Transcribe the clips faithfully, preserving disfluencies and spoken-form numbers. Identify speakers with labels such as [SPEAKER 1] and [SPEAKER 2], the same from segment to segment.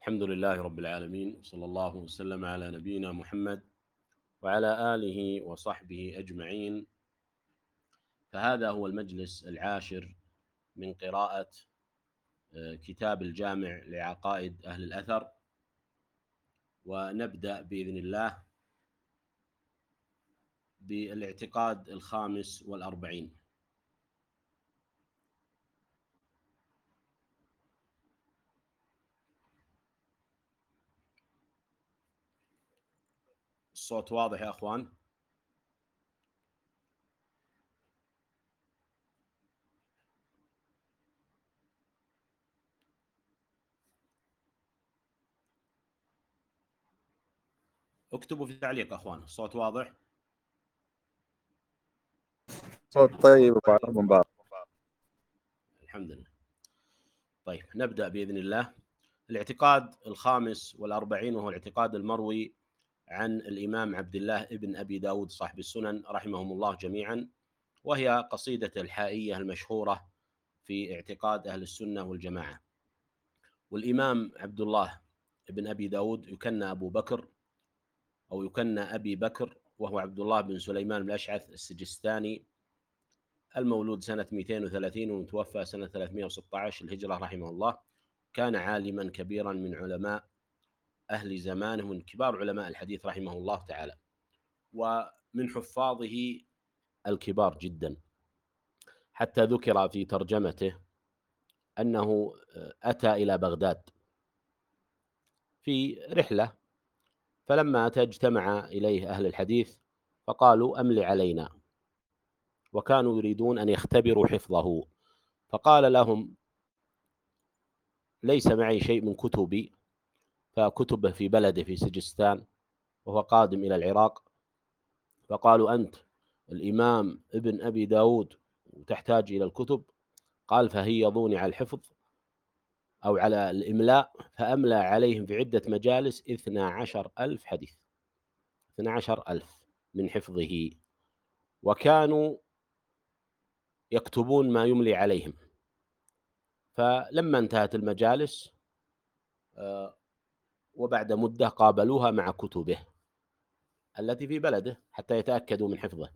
[SPEAKER 1] الحمد لله رب العالمين، صلى الله وسلم على نبينا محمد وعلى آله وصحبه أجمعين. فهذا هو المجلس العاشر من قراءة كتاب الجامع لعقائد أهل الأثر، ونبدأ بإذن الله بالاعتقاد الخامس والأربعين. الصوت واضح يا أخوان؟ اكتبوا في التعليق أخوان، الصوت واضح؟
[SPEAKER 2] صوت طيب وبعضهم بعض.
[SPEAKER 1] الحمد لله. طيب نبدأ بإذن الله. الاعتقاد الخامس والأربعين وهو الاعتقاد المروي عن الإمام عبد الله ابن أبي داود صاحب السنن رحمهم الله جميعا، وهي قصيدة الحائية المشهورة في اعتقاد أهل السنة والجماعة. والإمام عبد الله ابن أبي داود يكنى أبو بكر أو يكنى أبي بكر، وهو عبد الله بن سليمان بن الأشعث السجستاني، المولود سنة مئتين وثلاثين ومتوفى سنة ثلاثمئة وستة عشر الهجرة رحمه الله. كان عالما كبيرا من علماء أهل زمانه، من كبار علماء الحديث رحمه الله تعالى، ومن حفاظه الكبار جدا، حتى ذكر في ترجمته أنه أتى إلى بغداد في رحلة، فلما أتى اجتمع إليه أهل الحديث فقالوا أملي علينا، وكانوا يريدون أن يختبروا حفظه، فقال لهم ليس معي شيء من كتبي، فكتبه في بلده في سجستان وهو قادم إلى العراق. فقالوا أنت الإمام ابن أبي داود وتحتاج إلى الكتب؟ قال فهيضوني على الحفظ أو على الإملاء، فأملى عليهم في عدة مجالس اثنا عشر ألف حديث، اثنا عشر ألف من حفظه، وكانوا يكتبون ما يملي عليهم. فلما انتهت المجالس وبعد مدة قابلوها مع كتبه التي في بلده حتى يتأكدوا من حفظه،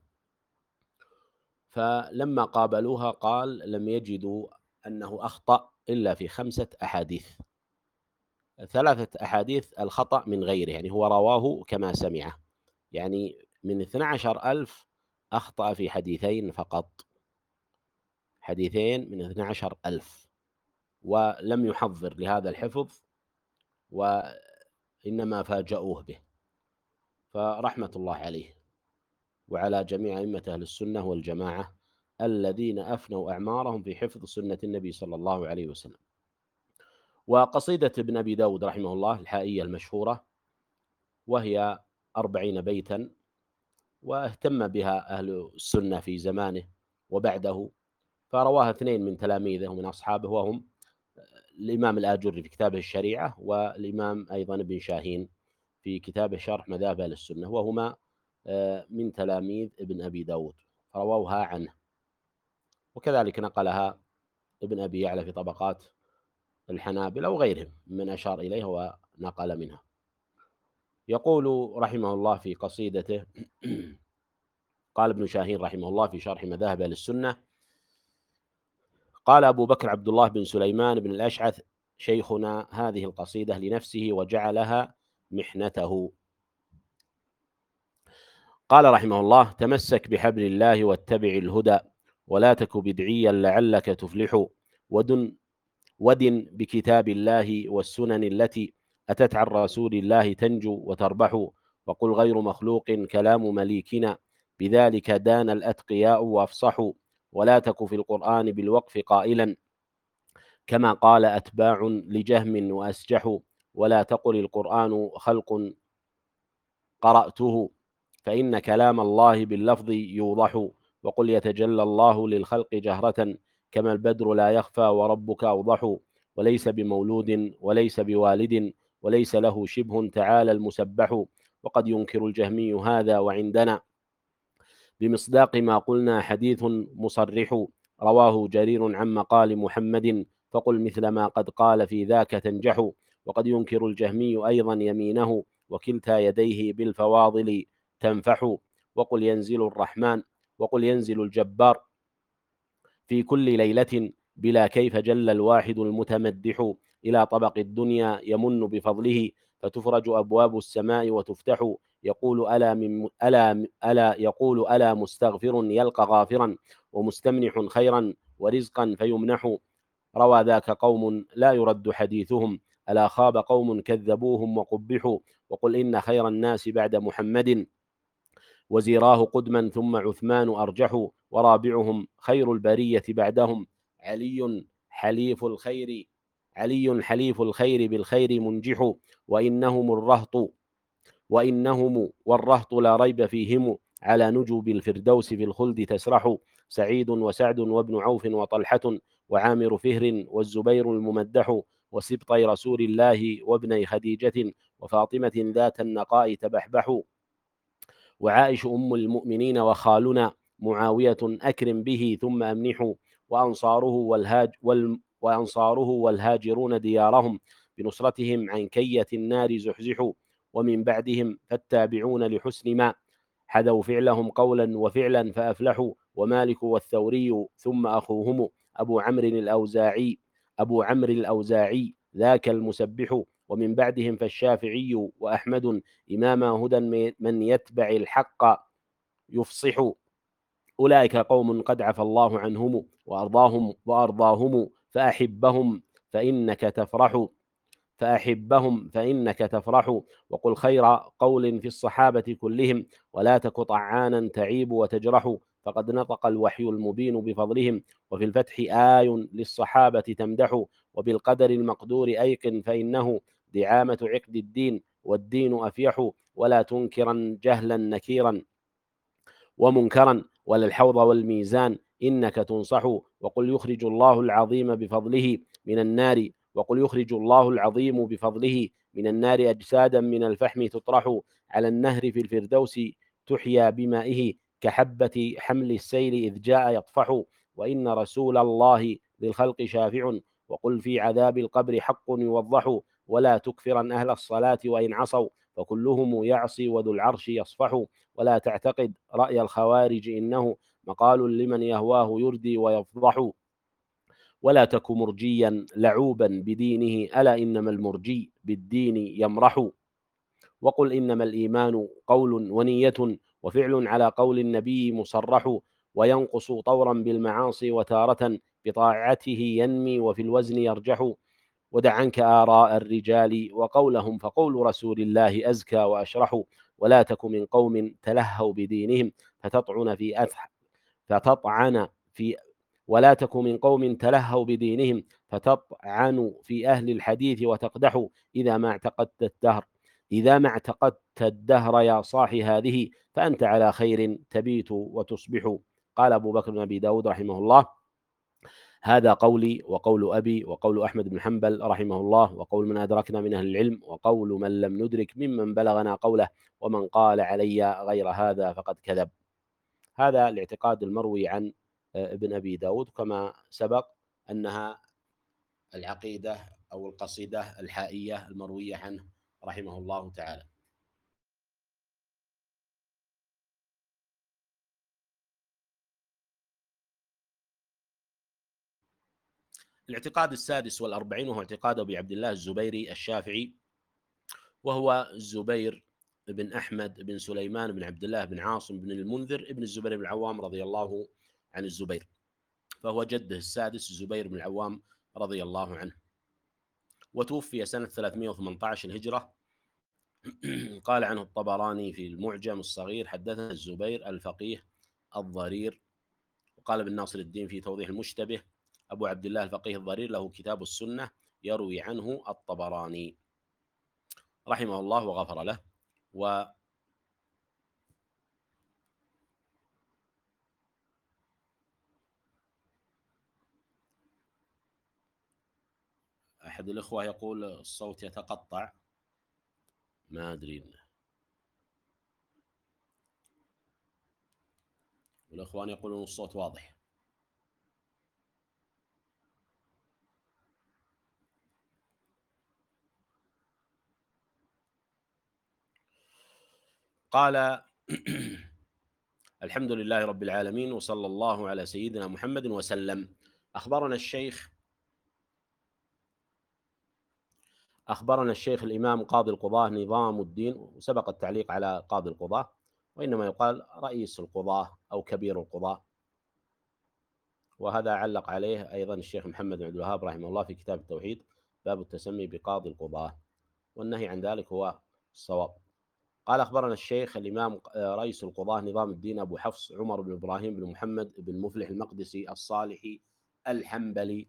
[SPEAKER 1] فلما قابلوها قال لم يجدوا أنه أخطأ إلا في خمسة أحاديث، ثلاثة أحاديث الخطأ من غيره، يعني هو رواه كما سمعه، يعني من اثنا عشر ألف أخطأ في حديثين فقط، حديثين من اثنا عشر ألف، ولم يحضر لهذا الحفظ وإنما فاجأوه به. فرحمة الله عليه وعلى جميع أئمة أهل السنة والجماعة الذين أفنوا أعمارهم في حفظ سنة النبي صلى الله عليه وسلم. وقصيدة ابن أبي داود رحمه الله الحائية المشهورة، وهي أربعين بيتا، واهتم بها أهل السنة في زمانه وبعده، فرواها اثنين من تلاميذه ومن أصحابه، وهم الإمام الآجري في كتابه الشريعة، والإمام أيضا ابن شاهين في كتابه شرح مذاهب أهل السنة، وهما من تلاميذ ابن أبي داود، رووها عنه. وكذلك نقلها ابن أبي يعلى في طبقات الحنابلة وغيرهم من أشار إليها ونقل منها. يقول رحمه الله في قصيدته قال ابن شاهين رحمه الله في شرح مذاهب أهل السنة، قال أبو بكر عبد الله بن سليمان بن الأشعث شيخنا هذه القصيدة لنفسه وجعلها محنته. قال رحمه الله تمسك بحبل الله واتبع الهدى، ولا تك بدعيا لعلك تفلح، ودن ودن بكتاب الله والسنن التي أتت عن رسول الله تنجو وتربح، وقل غير مخلوق كلام مليكنا، بذلك دان الأتقياء وأفصحوا، ولا تك في القرآن بالوقف قائلا كما قال أتباع لجهم وأسجحوا، ولا تقل القرآن خلق قرأته، فإن كلام الله باللفظ يوضح، وقل يتجلى الله للخلق جهرة كما البدر لا يخفى وربك أوضح، وليس بمولود وليس بوالد وليس له شبه تعالى المسبح، وقد ينكر الجهمي هذا وعندنا بمصداق ما قلنا حديث مصرح، رواه جرير عن مقال محمد فقل مثل ما قد قال في ذاك تنجح، وقد ينكر الجهمي أيضا يمينه وكلتا يديه بالفواضل تنفح. وقل ينزل الرحمن وقل ينزل الجبار في كل ليلة بلا كيف جل الواحد المتمدح إلى طبق الدنيا يمن بفضله فتفرج أبواب السماء وتفتح. يقول ألا من ألا ألا يقول ألا مستغفر يلقى غافرا ومستمنح خيرا ورزقا فيمنح. روى ذاك قوم لا يرد حديثهم ألا خاب قوم كذبوهم وقبحوا. وقل إن خير الناس بعد محمد وزيراه قدما ثم عثمان أرجح. ورابعهم خير البرية بعدهم علي حليف الخير علي حليف الخير بالخير منجح. وإنهم الرهط وإنهم والرهط لا ريب فيهم على نجوب الفردوس في الخلد تسرح. سعيد وسعد وابن عوف وطلحة وعامر فهر والزبير الممدح وسبطي رسول الله وابني خديجة وفاطمة ذات النقاء تبحبح. وعائش أم المؤمنين وخالنا معاوية أكرم به ثم أمنحوا. وأنصاره والهاج وال وأنصاره والهاجرون ديارهم بنصرتهم عن كية النار زحزحوا. ومن بعدهم فالتابعون لحسن ما حذوا فعلهم قولا وفعلا فأفلحوا. ومالك والثوري ثم أخوهم أبو عمرو الأوزاعي أبو عمرو الأوزاعي ذاك المسبح. ومن بعدهم فالشافعي وأحمد إمام هدى من يتبع الحق يفصح. أولئك قوم قد عفى الله عنهم وأرضاهم وأرضاهم فأحبهم فإنك تفرح فأحبهم فإنك تفرح. وقل خير قول في الصحابة كلهم ولا تك طعانا تعيب وتجرح. فقد نطق الوحي المبين بفضلهم وفي الفتح آي للصحابة تمدح. وبالقدر المقدور أيقن فإنه دعامة عقد الدين والدين أفيح. ولا تنكرا جهلا نكيرا ومنكرا ولا الحوض والميزان إنك تنصح. وقل يخرج الله العظيم بفضله من النار وقل يخرج الله العظيم بفضله من النار أجسادا من الفحم تطرح على النهر في الفردوس تحيا بمائه كحبة حمل السيل إذ جاء يطفح. وإن رسول الله للخلق شافع. وقل في عذاب القبر حق يوضح. ولا تكفرا أهل الصلاة وإن عصوا فكلهم يعصي وذو العرش يصفح. ولا تعتقد رأي الخوارج إنه مقال لمن يهواه يردي ويفضح. ولا تك مرجيا لعوبا بدينه ألا إنما المرجي بالدين يمرح. وقل إنما الإيمان قول ونية وفعل على قول النبي مصرح. وينقص طورا بالمعاصي وتارة بطاعته ينمي وفي الوزن يرجح. ودع عنك آراء الرجال وقولهم فقول رسول الله أزكى وأشرح. ولا تك من قوم تلهوا بدينهم فتطعن في أثح فتطعن في ولا تك من قوم تلهوا بدينهم فتطعن في أهل الحديث وتقدح. إذا ما اعتقدت الدهر إذا ما اعتقدت الدهر يا صاح هذه فأنت على خير تبيت وتصبح. قال أبو بكر بن أبي داود رحمه الله هذا قولي وقول أبي وقول أحمد بن حنبل رحمه الله وقول من أدركنا من أهل العلم وقول من لم ندرك ممن بلغنا قوله ومن قال علي غير هذا فقد كذب. هذا الاعتقاد المروي عن ابن أبي داود كما سبق أنها العقيدة أو القصيدة الحائية المروية عنه رحمه الله تعالى. الاعتقاد السادس والأربعين وهو اعتقاد أبي عبد الله الزبيري الشافعي، وهو الزبير بن أحمد بن سليمان بن عبد الله بن عاصم بن المنذر ابن الزبير بن العوام رضي الله عن الزبير، فهو جده السادس الزبير بن العوام رضي الله عنه، وتوفي سنة ثلاثمائة وثمانية عشر الهجرة. قال عنه الطبراني في المعجم الصغير حدثنا الزبير الفقيه الضرير. وقال ابن ناصر الدين في توضيح المشتبه أبو عبد الله الفقيه الضرير له كتاب السنة يروي عنه الطبراني رحمه الله وغفر له. و أحد الإخوة يقول الصوت يتقطع، ما أدري، والإخوان يقولون الصوت واضح. قال الحمد لله رب العالمين، وصلى الله على سيدنا محمد وسلم. أخبرنا الشيخ أخبرنا الشيخ الإمام قاضي القضاة نظام الدين، وسبق التعليق على قاضي القضاة، وإنما يقال رئيس القضاة أو كبير القضاة، وهذا علق عليه أيضا الشيخ محمد بن عبد الوهاب رحمه الله في كتاب التوحيد، باب التسمي بقاضي القضاة، والنهي عن ذلك هو الصواب. قال أخبرنا الشيخ الإمام رئيس القضاة نظام الدين أبو حفص عمر بن إبراهيم بن محمد بن مفلح المقدسي الصالحي الحنبلي،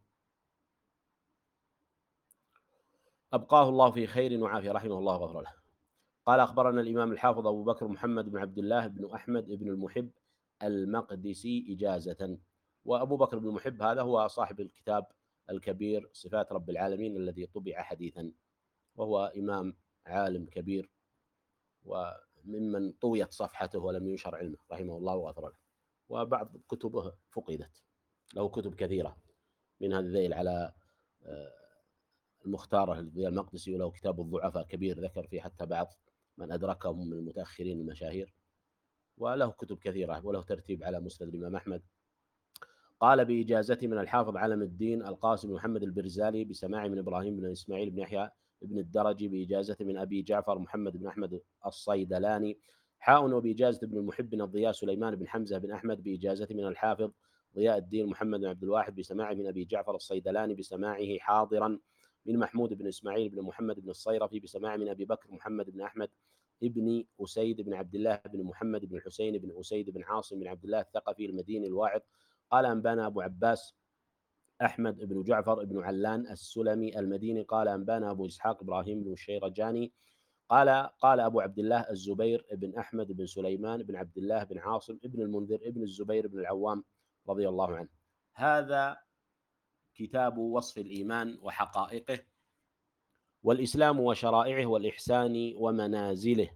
[SPEAKER 1] أبقاه الله في خير وعافية، رحمه الله وغفر له. قال أخبرنا الإمام الحافظ أبو بكر محمد بن عبد الله بن أحمد بن المحب المقدسي إجازة. وأبو بكر بن المحب هذا هو صاحب الكتاب الكبير صفات رب العالمين الذي طبع حديثا، وهو إمام عالم كبير وممن طويت صفحته ولم ينشر علمه، رحمه الله وغفر له. وبعض كتبه فقدت، له كتب كثيرة، منها الذيل على المختارة للضياء المقدسي، وله كتاب الضعفاء كبير ذكر فيه حتى بعض من أدركهم من المتأخرين المشاهير، وله كتب كثيرة، وله ترتيب على مسند الإمام أحمد. قال بإجازته من الحافظ علم الدين القاسم محمد البرزالي بسماع من إبراهيم بن إسماعيل بن يحيى بن الدرجي بإجازته من أبي جعفر محمد بن أحمد الصيدلاني حاء، وبإجازة ابن المحب بن الضياء سليمان بن حمزة بن أحمد بإجازته من الحافظ ضياء الدين محمد بن عبد الواحد بسماعه من أبي جعفر الصيدلاني بسماعه حاضرا من محمود بن إسماعيل بن محمد بن الصيرفي بسماع من أبي بكر محمد بن أحمد ابن أسيد بن عبد الله بن محمد بن حسين بن أسيد بن عاصم بن عبد الله الثقفي المديني الواعظ. قال أنبانا أبو عباس أحمد بن جعفر بن علان السلمي المديني قال أنبانا أبو إسحاق إبراهيم بن الشيرجاني قال قال أبو عبد الله الزبير بن أحمد بن سليمان بن عبد الله بن عاصم بن المنذر بن الزبير بن العوام رضي الله عنه. هذا كتاب وصف الإيمان وحقائقه والإسلام وشرائعه والإحسان ومنازله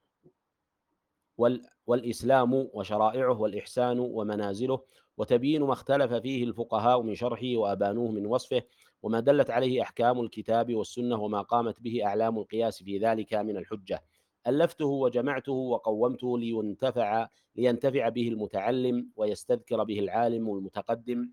[SPEAKER 1] والإسلام وشرائعه والإحسان ومنازله، وتبيين ما اختلف فيه الفقهاء من شرحه وأبانوه من وصفه، وما دلت عليه أحكام الكتاب والسنة، وما قامت به أعلام القياس في ذلك من الحجة. ألفته وجمعته وقومته لينتفع لينتفع به المتعلم ويستذكر به العالم المتقدم،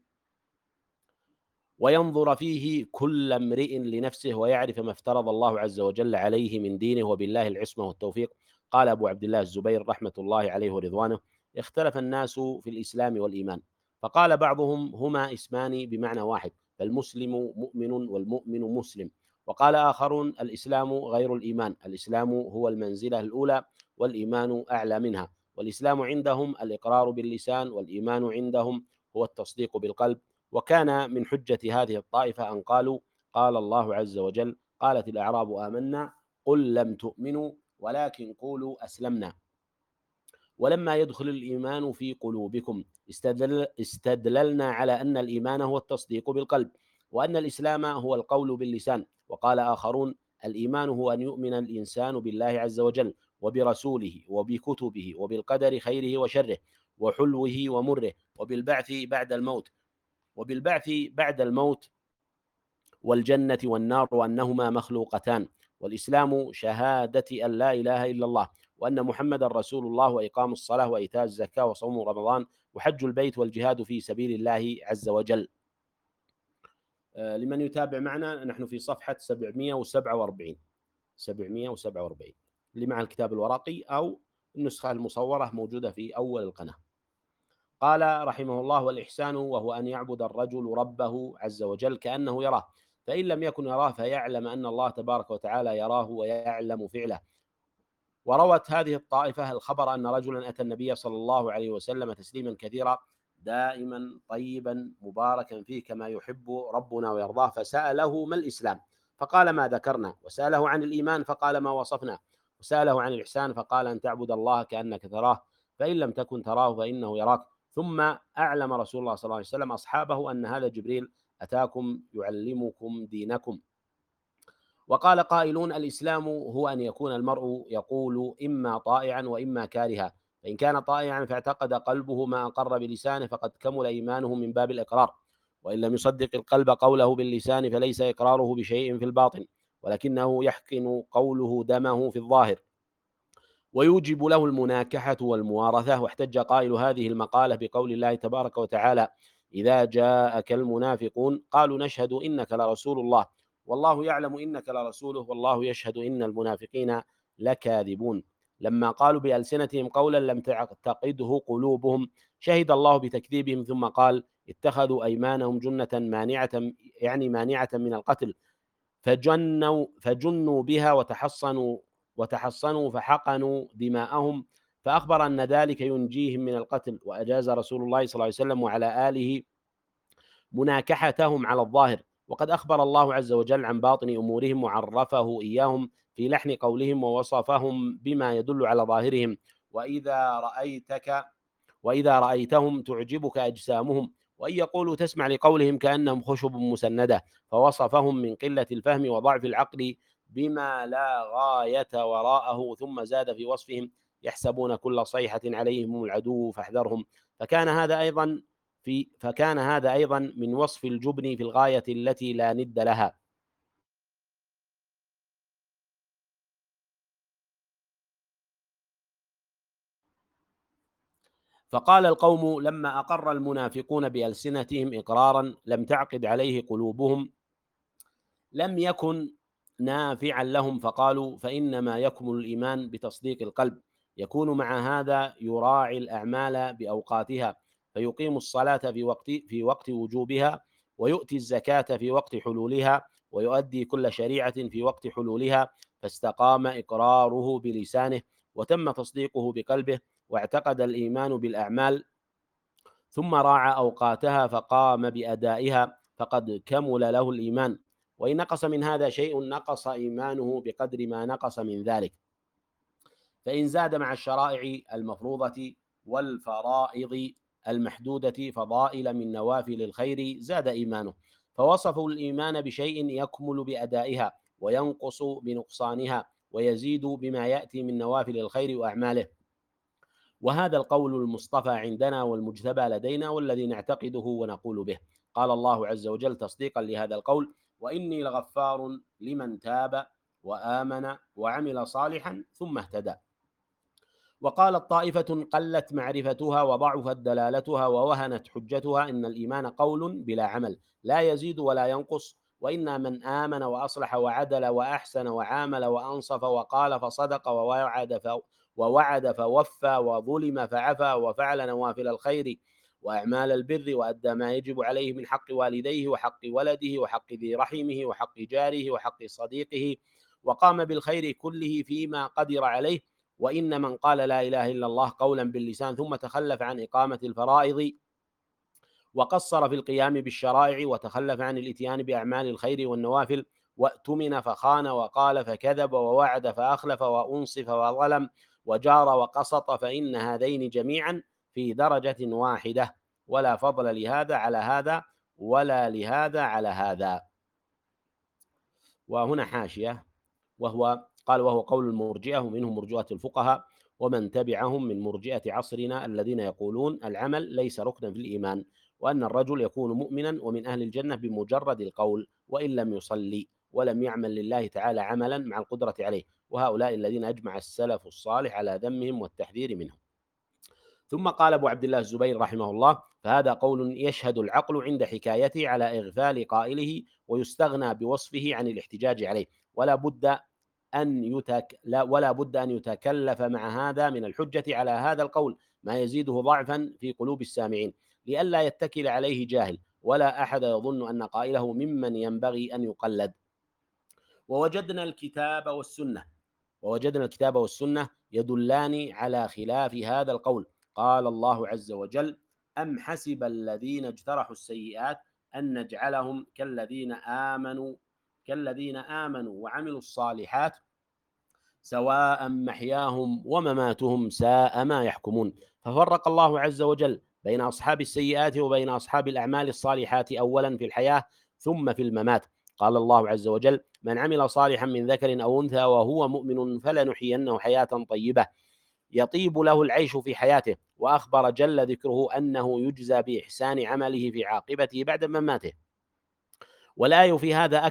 [SPEAKER 1] وينظر فيه كل امرئ لنفسه ويعرف ما افترض الله عز وجل عليه من دينه، وبالله العصمة والتوفيق. قال أبو عبد الله الزبير رحمة الله عليه ورضوانه: اختلف الناس في الإسلام والإيمان، فقال بعضهم هما اسمان بمعنى واحد، فالمسلم مؤمن والمؤمن مسلم. وقال آخرون الإسلام غير الإيمان، الإسلام هو المنزلة الأولى والإيمان أعلى منها، والإسلام عندهم الإقرار باللسان، والإيمان عندهم هو التصديق بالقلب. وكان من حجة هذه الطائفة أن قالوا قال الله عز وجل: قالت الأعراب آمنا قل لم تؤمنوا ولكن قولوا أسلمنا ولما يدخل الإيمان في قلوبكم. استدل استدللنا على أن الإيمان هو التصديق بالقلب، وأن الإسلام هو القول باللسان. وقال آخرون الإيمان هو أن يؤمن الإنسان بالله عز وجل وبرسوله وبكتبه وبالقدر خيره وشره وحلوه ومره، وبالبعث بعد الموت وبالبعث بعد الموت والجنة والنار، وأنهما مخلوقتان. والإسلام شهادة أن لا إله إلا الله وأن محمد رسول الله، وإقام الصلاة وإيتاء الزكاة وصوم رمضان وحج البيت والجهاد في سبيل الله عز وجل. لمن يتابع معنا نحن في صفحة سبعمائة وسبعة وأربعين سبعمائة وسبعة وأربعين اللي مع الكتاب الورقي، أو النسخة المصورة موجودة في أول القناة. قال رحمه الله: والإحسان وهو أن يعبد الرجل ربه عز وجل كأنه يراه، فإن لم يكن يراه فيعلم أن الله تبارك وتعالى يراه ويعلم فعله. وروت هذه الطائفة الخبر أن رجلا أتى النبي صلى الله عليه وسلم تسليما كثيرا دائما طيبا مباركا فيه كما يحب ربنا ويرضاه، فسأله ما الإسلام؟ فقال ما ذكرنا. وسأله عن الإيمان فقال ما وصفنا. وسأله عن الإحسان فقال أن تعبد الله كأنك تراه، فإن لم تكن تراه فإنه يراك. ثم أعلم رسول الله صلى الله عليه وسلم أصحابه أن هذا جبريل أتاكم يعلمكم دينكم. وقال قائلون الإسلام هو أن يكون المرء يقول إما طائعا وإما كارها، فإن كان طائعا فاعتقد قلبه ما أقر بلسانه فقد كمل إيمانه من باب الإقرار، وإن لم يصدق القلب قوله باللسان فليس إقراره بشيء في الباطن، ولكنه يحقن قوله دمه في الظاهر. ويوجب له المناكحة والموارثة. واحتج قائل هذه المقالة بقول الله تبارك وتعالى: إذا جاءك المنافقون قالوا نشهد إنك لرسول الله والله يعلم إنك لرسوله والله يشهد إن المنافقين لكاذبون. لما قالوا بألسنتهم قولا لم تعتقده قلوبهم شهد الله بتكذيبهم، ثم قال: اتخذوا أيمانهم جنة مانعة، يعني مانعة من القتل، فجنوا فجنوا بها وتحصنوا وتحصنوا فحقنوا دماءهم، فأخبر أن ذلك ينجيهم من القتل. وأجاز رسول الله صلى الله عليه وسلم وعلى آله مناكحتهم على الظاهر، وقد أخبر الله عز وجل عن باطن أمورهم وعرفه إياهم في لحن قولهم ووصفهم بما يدل على ظاهرهم: وإذا رأيتك وإذا رأيتهم تعجبك أجسامهم، وإن يقولوا تسمع لقولهم كأنهم خشب مسندة، فوصفهم من قلة الفهم وضعف العقل بما لا غاية وراءه. ثم زاد في وصفهم: يحسبون كل صيحة عليهم العدو فاحذرهم. فكان هذا أيضا في فكان هذا أيضا من وصف الجبن في الغاية التي لا ند لها. فقال القوم لما أقر المنافقون بألسنتهم إقرارا لم تعقد عليه قلوبهم لم يكن نافعا لهم، فقالوا: فإنما يكمل الإيمان بتصديق القلب. يكون مع هذا يراعي الأعمال بأوقاتها، فيقيم الصلاة في وقت في وقت وجوبها، ويؤتي الزكاة في وقت حلولها، ويؤدي كل شريعة في وقت حلولها. فاستقام إقراره بلسانه، وتم تصديقه بقلبه، واعتقد الإيمان بالأعمال، ثم راعى أوقاتها فقام بأدائها، فقد كمل له الإيمان. وإن نقص من هذا شيء نقص إيمانه بقدر ما نقص من ذلك. فإن زاد مع الشرائع المفروضة والفرائض المحدودة فضائل من نوافل الخير زاد إيمانه. فوصفوا الإيمان بشيء يكمل بأدائها وينقص بنقصانها ويزيد بما يأتي من نوافل الخير وأعماله. وهذا القول المصطفى عندنا والمجتبى لدينا والذي نعتقده ونقول به. قال الله عز وجل تصديقا لهذا القول: وإني لغفار لمن تاب وآمن وعمل صالحا ثم اهتدى. وقالت طائفة قلت معرفتها وضعفت دلالتها ووهنت حجتها: إن الإيمان قول بلا عمل لا يزيد ولا ينقص، وإن من آمن وأصلح وعدل وأحسن وعامل وأنصف وقال فصدق ووعد ف ووعد فوفى وظلم فعفى وفعل نوافل الخير وأعمال البر وأدى ما يجب عليه من حق والديه وحق ولده وحق ذي رحمه وحق جاره وحق صديقه، وقام بالخير كله فيما قدر عليه. وإن من قال لا إله إلا الله قولا باللسان ثم تخلف عن إقامة الفرائض وقصر في القيام بالشرائع وتخلف عن الإتيان بأعمال الخير والنوافل وأتمن فخان وقال فكذب ووعد فأخلف وأنصف وظلم وجار وقسط، فإن هذين جميعا في درجة واحدة، ولا فضل لهذا على هذا ولا لهذا على هذا. وهنا حاشية، وهو قال: وهو قول المرجئة ومنهم مرجئة الفقهاء ومن تبعهم من مرجئة عصرنا الذين يقولون العمل ليس ركنا في الإيمان، وأن الرجل يكون مؤمنا ومن أهل الجنة بمجرد القول وإن لم يصلي ولم يعمل لله تعالى عملا مع القدرة عليه. وهؤلاء الذين أجمع السلف الصالح على ذمهم والتحذير منهم. ثم قال أبو عبد الله الزبير رحمه الله: فهذا قول يشهد العقل عند حكايته على إغفال قائله ويستغنى بوصفه عن الاحتجاج عليه، ولا بد أن يتك... لا ولا بد أن يتكلف مع هذا من الحجة على هذا القول ما يزيده ضعفا في قلوب السامعين، لئلا يتكل عليه جاهل ولا أحد يظن أن قائله ممن ينبغي أن يقلد. ووجدنا الكتاب والسنة ووجدنا الكتاب والسنة يدلان على خلاف هذا القول. قال الله عز وجل: أم حسب الذين اجترحوا السيئات أن نجعلهم كالذين آمنوا كالذين آمنوا وعملوا الصالحات سواء محياهم ومماتهم ساء ما يحكمون. ففرق الله عز وجل بين أصحاب السيئات وبين أصحاب الأعمال الصالحات أولا في الحياة ثم في الممات. قال الله عز وجل: من عمل صالحا من ذكر أو أنثى وهو مؤمن فلنحيينه حياة طيبة يطيب له العيش في حياته. وأخبر جل ذكره أنه يجزى بإحسان عمله في عاقبته بعد مماته. والآية في هذا أكثر،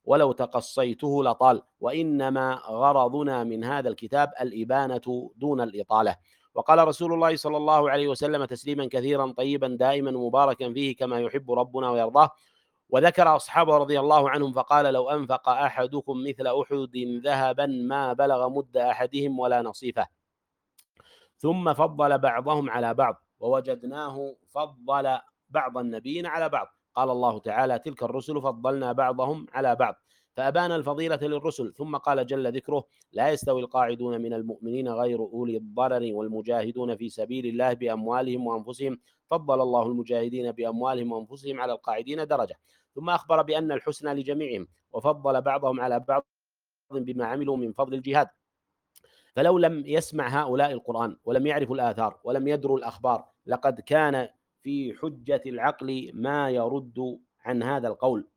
[SPEAKER 1] ولو تقصيته لطال، وإنما غرضنا من هذا الكتاب الإبانة دون الإطالة. وقال رسول الله صلى الله عليه وسلم تسليما كثيرا طيبا دائما مباركا فيه كما يحب ربنا ويرضاه. وذكر أصحابه رضي الله عنهم فقال لو أنفق أحدكم مثل أحد ذهبا ما بلغ مد أحدهم ولا نصيفه. ثم فضل بعضهم على بعض ووجدناه فضل بعض النبيين على بعض. قال الله تعالى تلك الرسل فضلنا بعضهم على بعض، فأبان الفضيلة للرسل. ثم قال جل ذكره لا يستوي القاعدون من المؤمنين غير أولي الضرر والمجاهدون في سبيل الله بأموالهم وأنفسهم فضل الله المجاهدين بأموالهم وأنفسهم على القاعدين درجة. ثم أخبر بأن الحسنى لجميعهم وفضل بعضهم على بعض بما عملوا من فضل الجهاد. فلو لم يسمع هؤلاء القرآن ولم يعرفوا الآثار ولم يدروا الأخبار لقد كان في حجة العقل ما يرد عن هذا القول.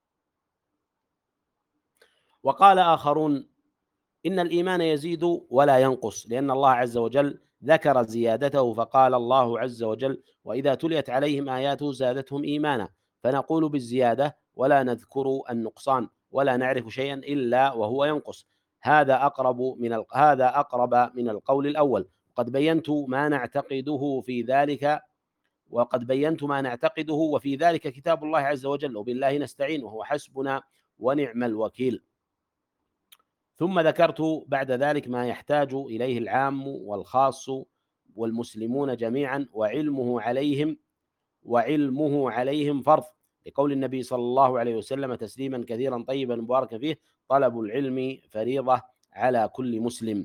[SPEAKER 1] وقال آخرون إن الإيمان يزيد ولا ينقص، لأن الله عز وجل ذكر زيادته فقال الله عز وجل وإذا تليت عليهم آياته زادتهم إيمانا، فنقول بالزيادة ولا نذكر النقصان ولا نعرف شيئا إلا وهو ينقص. هذا أقرب من ال... هذا أقرب من القول الأول. قد بينت ما نعتقده في ذلك وقد بينت ما نعتقده وفي ذلك كتاب الله عز وجل وبالله نستعين وهو حسبنا ونعم الوكيل. ثم ذكرت بعد ذلك ما يحتاج إليه العام والخاص والمسلمون جميعا وعلمه عليهم وعلمه عليهم فرض، لقول النبي صلى الله عليه وسلم تسليما كثيرا طيبا مباركا فيه طلب العلم فريضة على كل مسلم.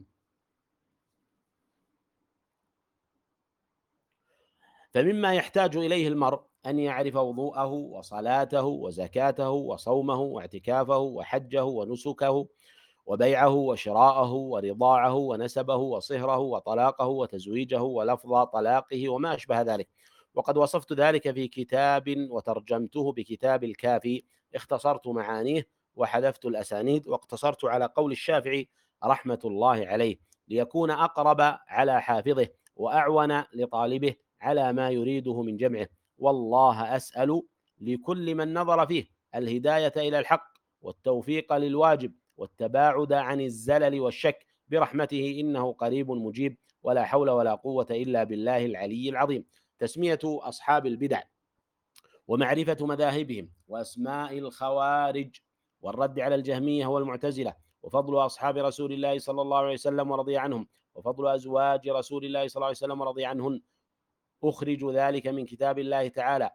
[SPEAKER 1] فمما يحتاج إليه المرء أن يعرف وضوءه وصلاته وزكاته وصومه واعتكافه وحجه ونسكه وبيعه وشراءه ورضاعه ونسبه وصهره وطلاقه وتزويجه ولفظ طلاقه وما أشبه ذلك. وقد وصفت ذلك في كتاب وترجمته بكتاب الكافي، اختصرت معانيه وحذفت الأسانيد واقتصرت على قول الشافعي رحمة الله عليه ليكون أقرب على حافظه وأعون لطالبه على ما يريده من جمعه. والله أسأل لكل من نظر فيه الهداية إلى الحق والتوفيق للواجب والتباعد عن الزلل والشك برحمته إنه قريب مجيب ولا حول ولا قوة إلا بالله العلي العظيم. تسمية أصحاب البدع ومعرفة مذاهبهم وأسماء الخوارج والرد على الجهمية والمعتزلة وفضل أصحاب رسول الله صلى الله عليه وسلم ورضي عنهم وفضل أزواج رسول الله صلى الله عليه وسلم ورضي عنهن. أخرج ذلك من كتاب الله تعالى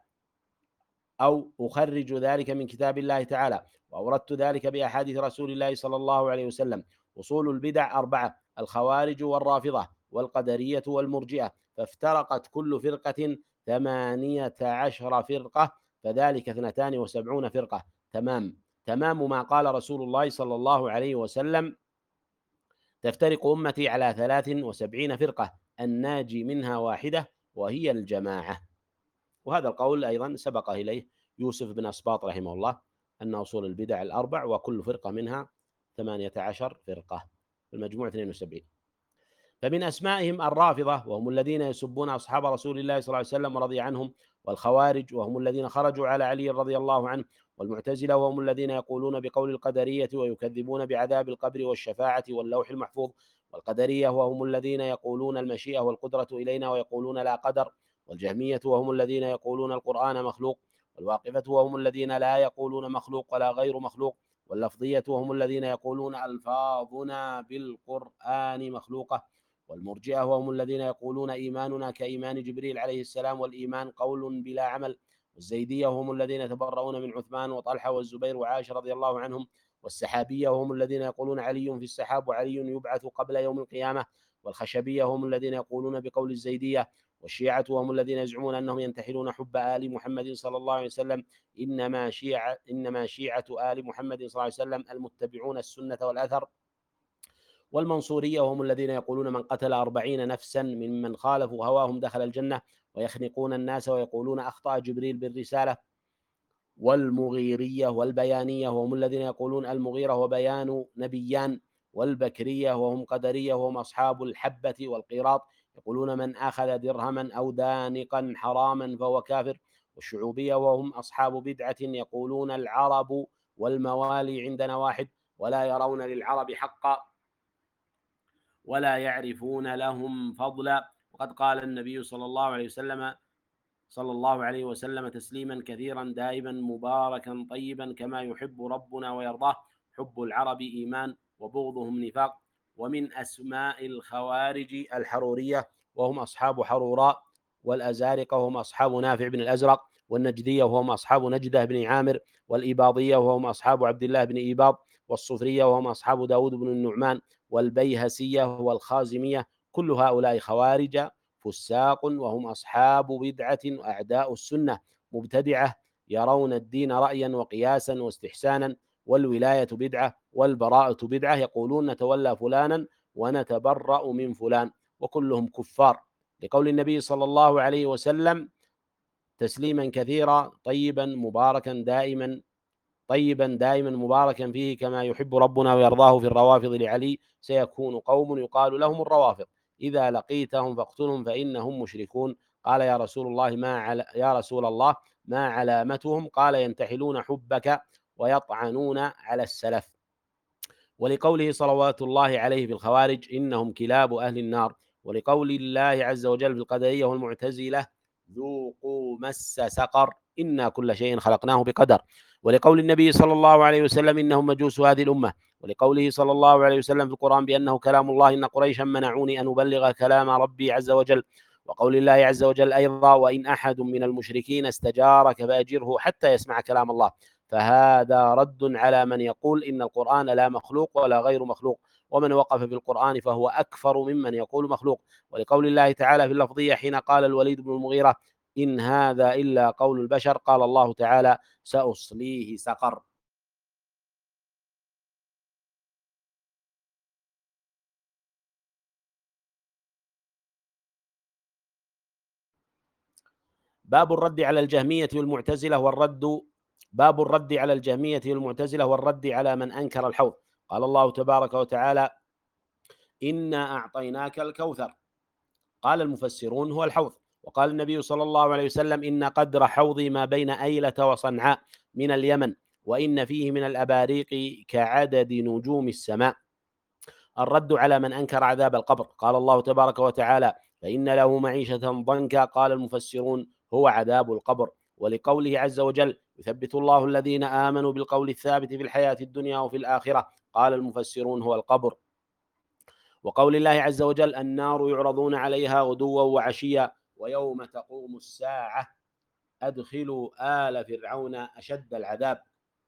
[SPEAKER 1] أو أخرج ذلك من كتاب الله تعالى وأوردت ذلك بأحاديث رسول الله صلى الله عليه وسلم. أصول البدع أربعة: الخوارج والرافضة والقدرية والمرجئة، فافترقت كل فرقة ثمانية عشر فرقة، فذلك اثنتان وسبعون فرقة. تمام تمام ما قال رسول الله صلى الله عليه وسلم تفترق أمتي على ثلاث وسبعين فرقة الناجي منها واحدة وهي الجماعة. وهذا القول أيضا سبق إليه يوسف بن أسباط رحمه الله أن أصول البدع الأربع وكل فرقة منها ثمانية عشر فرقة، المجموع اثنين وسبعين. فمن أسمائهم الرافضة وهم الذين يسبون أصحاب رسول الله صلى الله عليه وسلم ورضي عنهم، والخوارج وهم الذين خرجوا على علي رضي الله عنه، والمعتزلة وهم الذين يقولون بقول القدرية ويكذبون بعذاب القبر والشفاعة واللوح المحفوظ، والقدرية وهم الذين يقولون المشيئة والقدرة إلينا ويقولون لا قدر، والجهمية وهم الذين يقولون القرآن مخلوق، والواقفة وهم الذين لا يقولون مخلوق ولا غير مخلوق، واللفظية وهم الذين يقولون ألفاظنا بالقرآن مخلوقة، والمرجئة وهم الذين يقولون إيماننا كإيمان جبريل عليه السلام والإيمان قول بلا عمل، والزيدية وهم الذين يتبرؤون من عثمان وطلحة والزبير وعائشة رضي الله عنهم، والسحابية وهم الذين يقولون علي في السحاب وعلي يبعث قبل يوم القيامة، والخشبية وهم الذين يقولون بقول الزيدية، والشيعة وهم الذين يزعمون أنهم ينتحلون حب آل محمد صلى الله عليه وسلم. إنما شيعة إنما شيعة آل محمد صلى الله عليه وسلم المتبعون السنة والأثر. والمنصورية وهم الذين يقولون من قتل أربعين نفسا ممن خالفوا هواهم دخل الجنة، ويخنقون الناس ويقولون أخطأ جبريل بالرسالة. والمغيرية والبيانية وهم الذين يقولون المغيرة وبيان نبيان. والبكرية وهم قدرية وهم أصحاب الحبة والقيراط، يقولون من أخذ درهما أو دانقا حراما فهو كافر. والشعوبية وهم أصحاب بدعة يقولون العرب والموالي عندنا واحد، ولا يرون للعرب حقا ولا يعرفون لهم فضلا. وقد قال النبي صلى الله عليه وسلم صلى الله عليه وسلم تسليما كثيرا دائما مباركا طيبا كما يحب ربنا ويرضاه. حب العرب إيمان وبغضهم نفاق. ومن أسماء الخوارج الحرورية وهم أصحاب حروراء، والأزارقة وهم أصحاب نافع بن الأزرق، والنجدية وهم أصحاب نجدة بن عامر، والإباضية وهم أصحاب عبد الله بن إيباض، والصفرية وهم أصحاب داود بن النعمان، والبيهسية والخازمية. كل هؤلاء خوارج فساق وهم أصحاب بدعة وأعداء السنة مبتدعة، يرون الدين رأيا وقياسا واستحسانا، والولاية بدعة والبراءة بدعة، يقولون نتولى فلانا ونتبرأ من فلان، وكلهم كفار، لقول النبي صلى الله عليه وسلم تسليما كثيرا طيبا مباركا دائما طيبا دائما مباركا فيه كما يحب ربنا ويرضاه في الروافض لعلي: سيكون قوم يقال لهم الروافض إذا لقيتهم فاقتلهم فإنهم مشركون. قال يا رسول الله ما على يا رسول الله ما علامتهم؟ قال ينتحلون حبك ويطعنون على السلف. ولقوله صلوات الله عليه في الخوارج إنهم كلاب أهل النار. ولقول الله عز وجل في القدرية والمعتزلة ذوقوا مس سقر إنا كل شيء خلقناه بقدر. ولقول النبي صلى الله عليه وسلم إنهم مجوس هذه الأمة. ولقوله صلى الله عليه وسلم في القرآن بأنه كلام الله إن قريشا منعوني أن أبلغ كلام ربي عز وجل. وقول الله عز وجل أيضا وإن أحد من المشركين استجارك فأجره حتى يسمع كلام الله. فهذا رد على من يقول إن القرآن لا مخلوق ولا غير مخلوق، ومن وقف في القرآن فهو أكفر ممن يقول مخلوق. ولقول الله تعالى في اللفظية حين قال الوليد بن المغيرة إن هذا إلا قول البشر قال الله تعالى سأصليه سقر. باب الرد على الجهمية والمعتزلة والرد باب الرد على الجهمية والمعتزلة والرد على من أنكر الحوض. قال الله تبارك وتعالى إنا أعطيناك الكوثر. قال المفسرون هو الحوض. وقال النبي صلى الله عليه وسلم إن قدر حوضي ما بين أيلة وصنعاء من اليمن، وإن فيه من الأباريق كعدد نجوم السماء. الرد على من أنكر عذاب القبر. قال الله تبارك وتعالى فإن له معيشة ضنكا. قال المفسرون هو عذاب القبر. ولقوله عز وجل يثبت الله الذين آمنوا بالقول الثابت في الحياة الدنيا وفي الآخرة. قال المفسرون هو القبر. وقول الله عز وجل النار يعرضون عليها غدوا وعشيا ويوم تقوم الساعة أدخلوا آل فرعون أشد العذاب.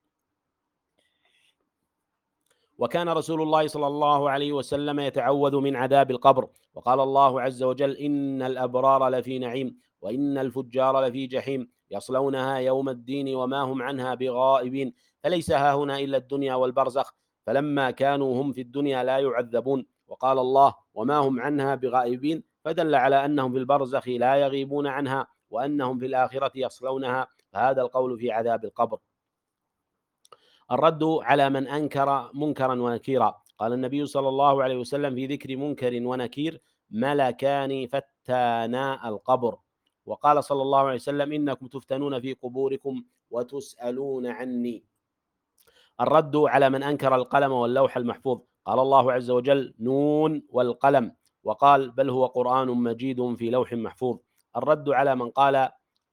[SPEAKER 1] وكان رسول الله صلى الله عليه وسلم يتعوذ من عذاب القبر. وقال الله عز وجل إن الأبرار لفي نعيم وإن الفجار لفي جحيم يصلونها يوم الدين وما هم عنها بغائبين. فليس ها هنا إلا الدنيا والبرزخ، فلما كانوا هم في الدنيا لا يعذبون وقال الله وما هم عنها بغائبين فدل على أنهم في البرزخ لا يغيبون عنها وأنهم في الآخرة يصلونها، فهذا القول في عذاب القبر. الرد على من أنكر منكرا ونكيرا. قال النبي صلى الله عليه وسلم في ذكر منكر ونكير ملكان فتانا القبر. وقال صلى الله عليه وسلم إنكم تفتنون في قبوركم وتسألون عني. الرد على من أنكر القلم واللوح المحفوظ. قال الله عز وجل نون والقلم، وقال بل هو قرآن مجيد في لوح محفوظ. الرد على من قال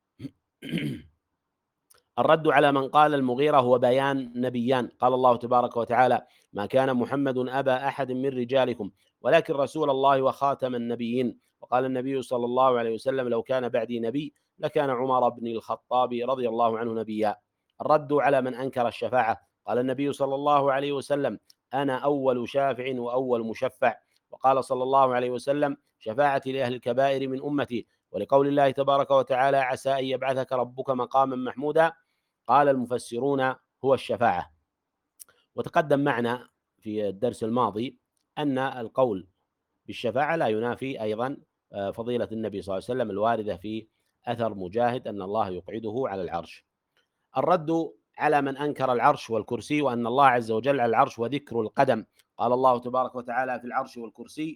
[SPEAKER 1] الرد على من قال المغيرة هو بيان نبيان. قال الله تبارك وتعالى ما كان محمد أبا أحد من رجالكم ولكن رسول الله وخاتم النبيين. وقال النبي صلى الله عليه وسلم لو كان بعدي نبي لكان عمر بن الخطاب رضي الله عنه نبيا. الرد على من أنكر الشفاعة. قال النبي صلى الله عليه وسلم أنا أول شافع وأول مشفع. وقال صلى الله عليه وسلم شفاعتي لأهل الكبائر من أمتي. ولقول الله تبارك وتعالى عسى أن يبعثك ربك مقاما محمودا. قال المفسرون هو الشفاعة. وتقدم معنا في الدرس الماضي أن القول بالشفاعة لا ينافي أيضا فضيلة النبي صلى الله عليه وسلم الواردة في أثر مجاهد أن الله يقعده على العرش. الرد على من أنكر العرش والكرسي وأن الله عز وجل على العرش وذكر القدم. قال الله تبارك وتعالى في العرش والكرسي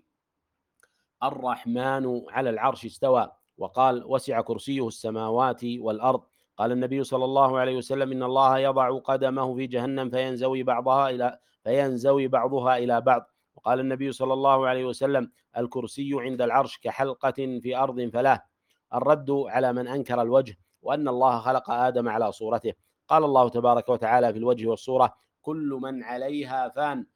[SPEAKER 1] الرحمن على العرش استوى. وقال وسع كرسيه السماوات والأرض. قال النبي صلى الله عليه وسلم: إن الله يضع قدمه في جهنم فينزوي بعضها إلى فينزوي بعضها إلى بعض. وقال النبي صلى الله عليه وسلم: الكرسي عند العرش كحلقة في أرض فلاه. الرد على من أنكر الوجه وأن الله خلق آدم على صورته. قال الله تبارك وتعالى في الوجه والصورة: كل من عليها فان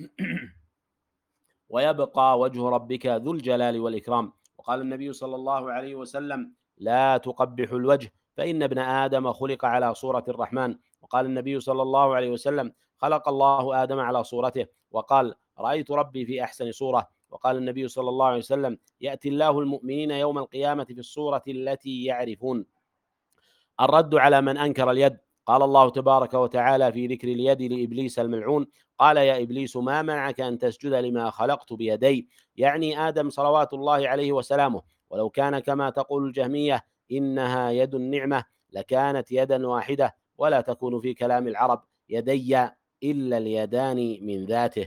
[SPEAKER 1] ويبقى وجه ربك ذو الجلال والإكرام. وقال النبي صلى الله عليه وسلم: لا تقبح الوجه فإن ابن آدم خلق على صورة الرحمن. وقال النبي صلى الله عليه وسلم: خلق الله آدم على صورته. وقال: رأيت ربي في أحسن صورة. وقال النبي صلى الله عليه وسلم: يأتي الله المؤمنين يوم القيامة في الصورة التي يعرفون. الرد على من أنكر اليد. قال الله تبارك وتعالى في ذكر اليد لإبليس الملعون: قال يا إبليس ما منعك أن تسجد لما خلقت بيدي، يعني آدم صلوات الله عليه وسلامه. ولو كان كما تقول الجهمية إنها يد النعمة لكانت يدا واحدة، ولا تكون في كلام العرب يدي إلا اليدان من ذاته.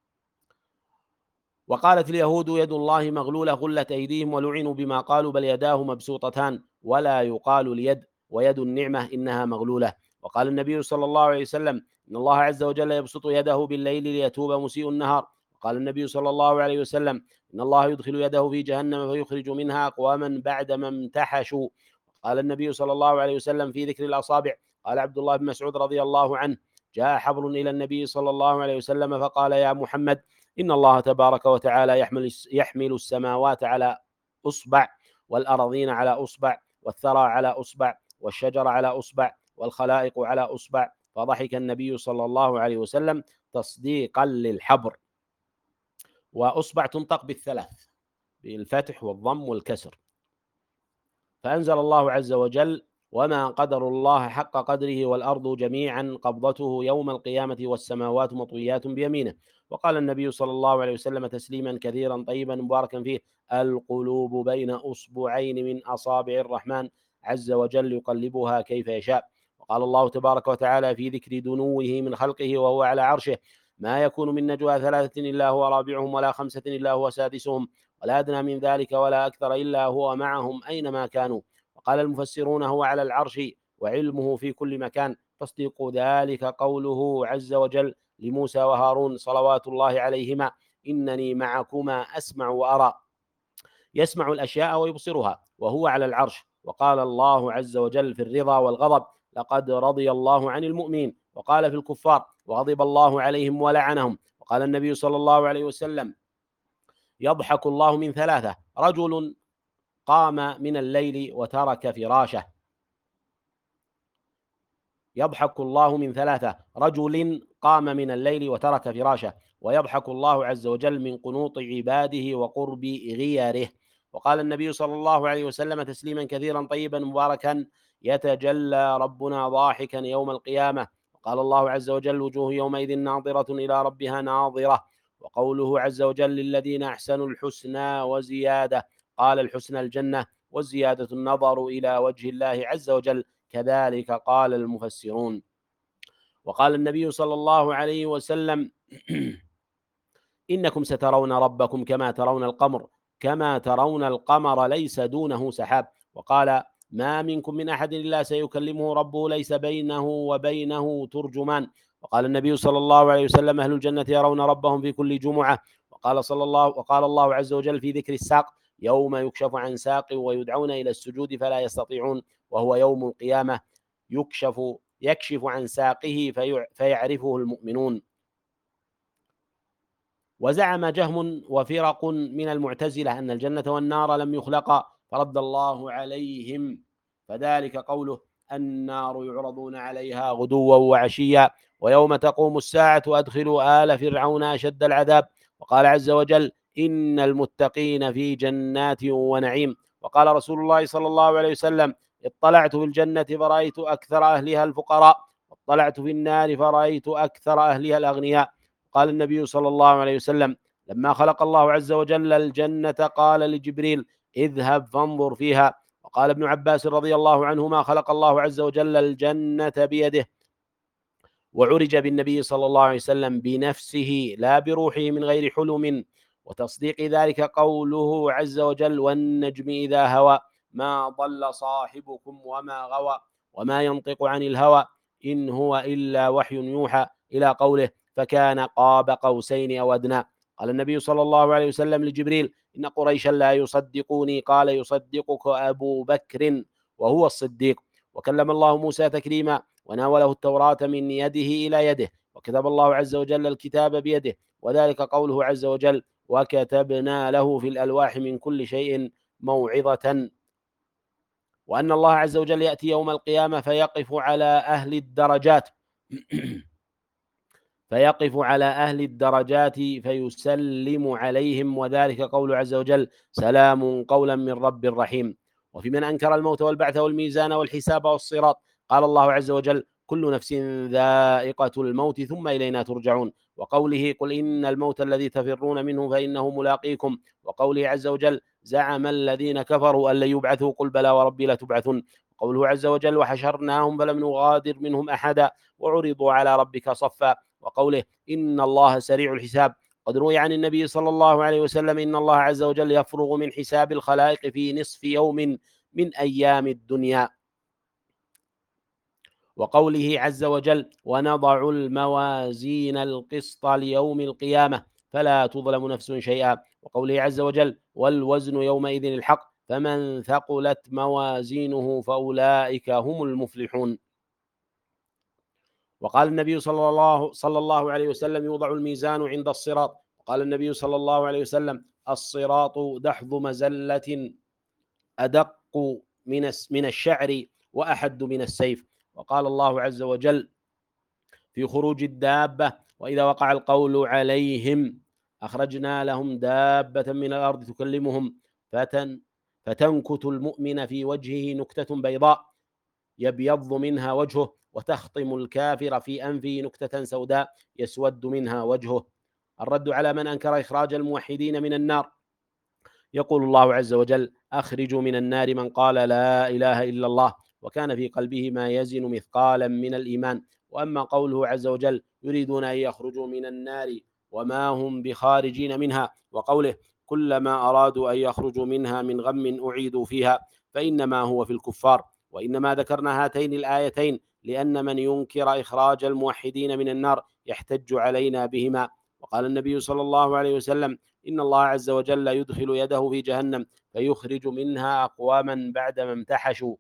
[SPEAKER 1] وقالت اليهود يد الله مغلولة غلت أيديهم ولعنوا بما قالوا بل يداه مبسوطتان، ولا يقال اليد ويد النعمة إنها مغلولة. وقال النبي صلى الله عليه وسلم: إن الله عز وجل يبسط يده بالليل ليتوب مسيء النهار. وقال النبي صلى الله عليه وسلم: إن الله يدخل يده في جهنم فيخرج منها أقواما بعدما امتحشوا. قال النبي صلى الله عليه وسلم في ذكر الأصابع: قال عبد الله بن مسعود رضي الله عنه: جاء حبر إلى النبي صلى الله عليه وسلم فقال: يا محمد، إن الله تبارك وتعالى يحمل يحمل السماوات على أصبع، والأراضين على أصبع، والثرى على أصبع، والشجر على أصبع، والخلائق على أصبع. فضحك النبي صلى الله عليه وسلم تصديقا للحبر. وأصبع تنطق بالثلاث، بالفتح والضم والكسر. فأنزل الله عز وجل: وما قدر الله حق قدره والأرض جميعا قبضته يوم القيامة والسماوات مطويات بيمينه. وقال النبي صلى الله عليه وسلم تسليما كثيرا طيبا مباركا فيه: القلوب بين أصبعين من أصابع الرحمن عز وجل يقلبها كيف يشاء. وقال الله تبارك وتعالى في ذكر دنوه من خلقه وهو على عرشه: ما يكون من نجوى ثلاثة إلا هو رابعهم ولا خمسة إلا هو سادسهم ولا أدنى من ذلك ولا أكثر إلا هو معهم أينما كانوا. وقال المفسرون: هو على العرش وعلمه في كل مكان. تصديق ذلك قوله عز وجل لموسى وهارون صلوات الله عليهما: إنني معكما أسمع وأرى. يسمع الأشياء ويبصرها وهو على العرش. وقال الله عز وجل في الرضا والغضب: لقد رضي الله عن المؤمنين. وقال في الكفار: وغضب الله عليهم ولعنهم. وقال النبي صلى الله عليه وسلم: يضحك الله من ثلاثة: رجل قام من الليل وترك فراشه. يضحك الله من ثلاثة: رجل قام من الليل وترك فراشه. ويضحك الله عز وجل من قنوط عباده وقرب غيره. وقال النبي صلى الله عليه وسلم تسليما كثيرا طيبا مباركا: يتجلى ربنا ضاحكا يوم القيامة. وقال الله عز وجل: وجوه يومئذ ناظرة إلى ربها ناظرة. وقوله عز وجل: للذين أحسنوا الحسنى وزيادة. قال: الحسنى الجنة، والزيادة النظر إلى وجه الله عز وجل. كذلك قال المفسرون. وقال النبي صلى الله عليه وسلم: إنكم سترون ربكم كما ترون القمر كما ترون القمر ليس دونه سحاب. وقال: ما منكم من أحد إلا سيكلمه ربه ليس بينه وبينه ترجمان. وقال النبي صلى الله عليه وسلم: أهل الجنة يرون ربهم في كل جمعة. وقال صلى الله وقال الله عز وجل في ذكر الساق: يوم يكشف عن ساق ويدعون إلى السجود فلا يستطيعون. وهو يوم القيامة يكشف يكشف عن ساقه في فيعرفه المؤمنون. وزعم جهم وفرق من المعتزلة أن الجنة والنار لم يخلقا، فرد الله عليهم، فذلك قوله: النار يعرضون عليها غدوا وعشيا ويوم تقوم الساعة أدخلوا آل فرعون أشد العذاب. وقال عز وجل: إن المتقين في جنات ونعيم. وقال رسول الله صلى الله عليه وسلم: اطلعت في الجنة فرأيت أكثر أهلها الفقراء، واطلعت في النار فرأيت أكثر أهلها الأغنياء. قال النبي صلى الله عليه وسلم: لما خلق الله عز وجل الجنة قال لجبريل: اذهب فانظر فيها. وقال ابن عباس رضي الله عنهما: خلق الله عز وجل الجنة بيده. وعرج بالنبي صلى الله عليه وسلم بنفسه لا بروحه من غير حلم. وتصديق ذلك قوله عز وجل: والنجم إذا هوى ما ضل صاحبكم وما غوى. وما ينطق عن الهوى إن هو إلا وحي يوحى إلى قوله فكان قاب قوسين أو أدنى. قال النبي صلى الله عليه وسلم لجبريل إن قريشا لا يصدقوني، قال يصدقك أبو بكر وهو الصديق. وكلم الله موسى تكليما وناوله التوراة من يده إلى يده، وكتب الله عز وجل الكتاب بيده، وذلك قوله عز وجل وكتبنا له في الألواح من كل شيء موعظة. وأن الله عز وجل يأتي يوم القيامة فيقف على أهل الدرجات فيقف على أهل الدرجات فيسلم عليهم، وذلك قول عز وجل سلام قولا من رب رحيم. وفي من أنكر الموت والبعث والميزان والحساب والصراط قال الله عز وجل كل نفس ذائقة الموت ثم إلينا ترجعون. وقوله قل إن الموت الذي تفرون منه فإنه ملاقيكم. وقوله عز وجل زعم الذين كفروا أن لن يبعثوا قل بلى وربي لتبعثن. قوله عز وجل وحشرناهم فلم نغادر منهم أحدا وعرضوا على ربك صفا. وقوله إن الله سريع الحساب. قد روي عن النبي صلى الله عليه وسلم إن الله عز وجل يفرغ من حساب الخلائق في نصف يوم من أيام الدنيا. وقوله عز وجل ونضع الموازين القسط ليوم القيامة فلا تظلم نفس شيئا. وقوله عز وجل والوزن يومئذ الحق فمن ثقلت موازينه فأولئك هم المفلحون. وقال النبي صلى الله, صلى الله عليه وسلم يوضع الميزان عند الصراط. وقال النبي صلى الله عليه وسلم الصراط دحض مزلة أدق من من الشعر وأحد من السيف. وقال الله عز وجل في خروج الدابة وإذا وقع القول عليهم أخرجنا لهم دابة من الأرض تكلمهم فتن فتنكت المؤمن في وجهه نكتة بيضاء يبيض منها وجهه وتخطم الكافر في أنفه نكتة سوداء يسود منها وجهه. الرد على من أنكر إخراج الموحدين من النار يقول الله عز وجل أخرجوا من النار من قال لا إله إلا الله وكان في قلبه ما يزن مثقالا من الإيمان. وأما قوله عز وجل يريدون أن يخرجوا من النار وما هم بخارجين منها، وقوله كلما أرادوا أن يخرجوا منها من غم أعيدوا فيها، فإنما هو في الكفار. وإنما ذكرنا هاتين الآيتين لأن من ينكر إخراج الموحدين من النار يحتج علينا بهما. وقال النبي صلى الله عليه وسلم إن الله عز وجل يدخل يده في جهنم فيخرج منها أقواما بعدما امتحشوا.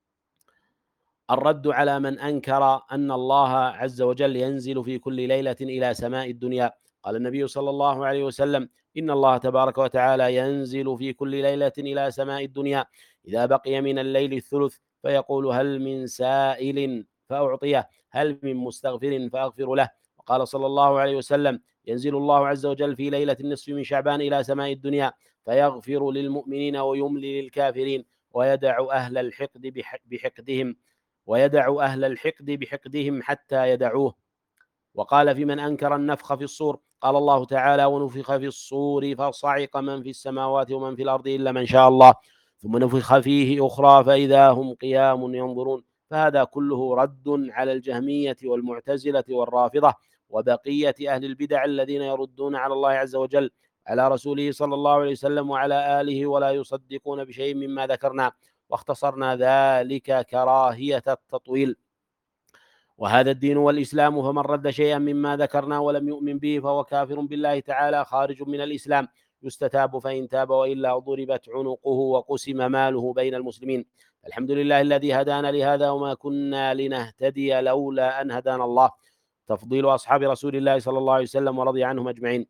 [SPEAKER 1] الرد على من أنكر أن الله عز وجل ينزل في كل ليلة إلى سماء الدنيا قال النبي صلى الله عليه وسلم إن الله تبارك وتعالى ينزل في كل ليلة إلى سماء الدنيا إذا بقي من الليل الثلث فيقول هل من سائل فأعطيه هل من مستغفر فأغفر له. وقال صلى الله عليه وسلم ينزل الله عز وجل في ليلة النصف من شعبان إلى سماء الدنيا فيغفر للمؤمنين ويملي للكافرين ويدع أهل الحقد بحقدهم ويدع أهل الحقد بحقدهم حتى يدعوه. وقال في من أنكر النفخ في الصور قال الله تعالى ونفخ في الصور فصعق من في السماوات ومن في الأرض إلا من شاء الله ثم نفخ فيه أخرى فإذا هم قيام ينظرون. فهذا كله رد على الجهمية والمعتزلة والرافضة وبقية أهل البدع الذين يردون على الله عز وجل على رسوله صلى الله عليه وسلم وعلى آله ولا يصدقون بشيء مما ذكرنا، واختصرنا ذلك كراهية التطويل. وهذا الدين والإسلام فمن رد شيئا مما ذكرنا ولم يؤمن به فهو كافر بالله تعالى خارج من الإسلام يستتاب فإن تاب وإلا ضربت عنقه وقسم ماله بين المسلمين. الحمد لله الذي هدانا لهذا وما كنا لنهتدي لولا أن هدانا الله. تفضيل أصحاب رسول الله صلى الله عليه وسلم ورضي عنهم أجمعين.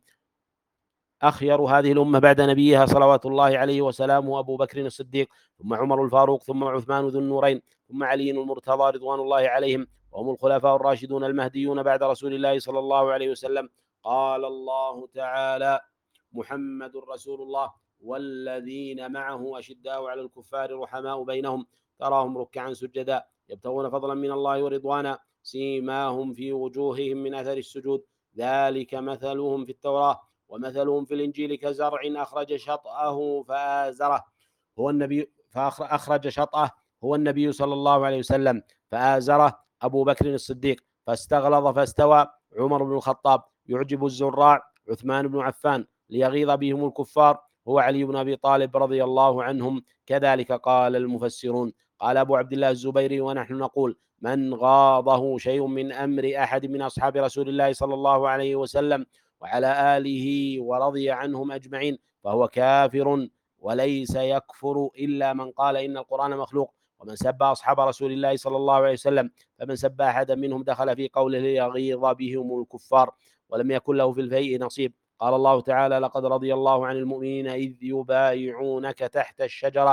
[SPEAKER 1] أخير هذه الأمة بعد نبيها صلوات الله عليه وسلامه أبو بكر الصديق ثم عمر الفاروق ثم عثمان ذو النورين ثم علي المرتضى رضوان الله عليهم وهم الخلفاء الراشدون المهديون بعد رسول الله صلى الله عليه وسلم. قال الله تعالى محمد رسول الله والذين معه أشداء على الكفار رحماء بينهم تراهم ركعا سجدا يبتغون فضلا من الله ورضوانا سيماهم في وجوههم من أثر السجود ذلك مثلهم في التوراة ومثلهم في الإنجيل كزرع أخرج شطأه فآزره هو النبي فأخرج شطأه هو النبي صلى الله عليه وسلم فآزره أبو بكر الصديق فاستغلظ فاستوى عمر بن الخطاب يعجب الزراع عثمان بن عفان ليغيظ بهم الكفار هو علي بن أبي طالب رضي الله عنهم. كذلك قال المفسرون قال أبو عبد الله الزبيري: ونحن نقول: من غاضه شيء من أمر أحد من أصحاب رسول الله صلى الله عليه وسلم وعلى آله ورضي عنهم أجمعين فهو كافر، وليس يكفر إلا من قال إن القرآن مخلوق. ومن سب أصحاب رسول الله صلى الله عليه وسلم فمن سب أحدا منهم دخل في قوله ليغيظ بهم الكفار ولم يكن له في الفيء نصيب. قال الله تعالى: لقد رضي الله عن المؤمنين إذ يبايعونك تحت الشجرة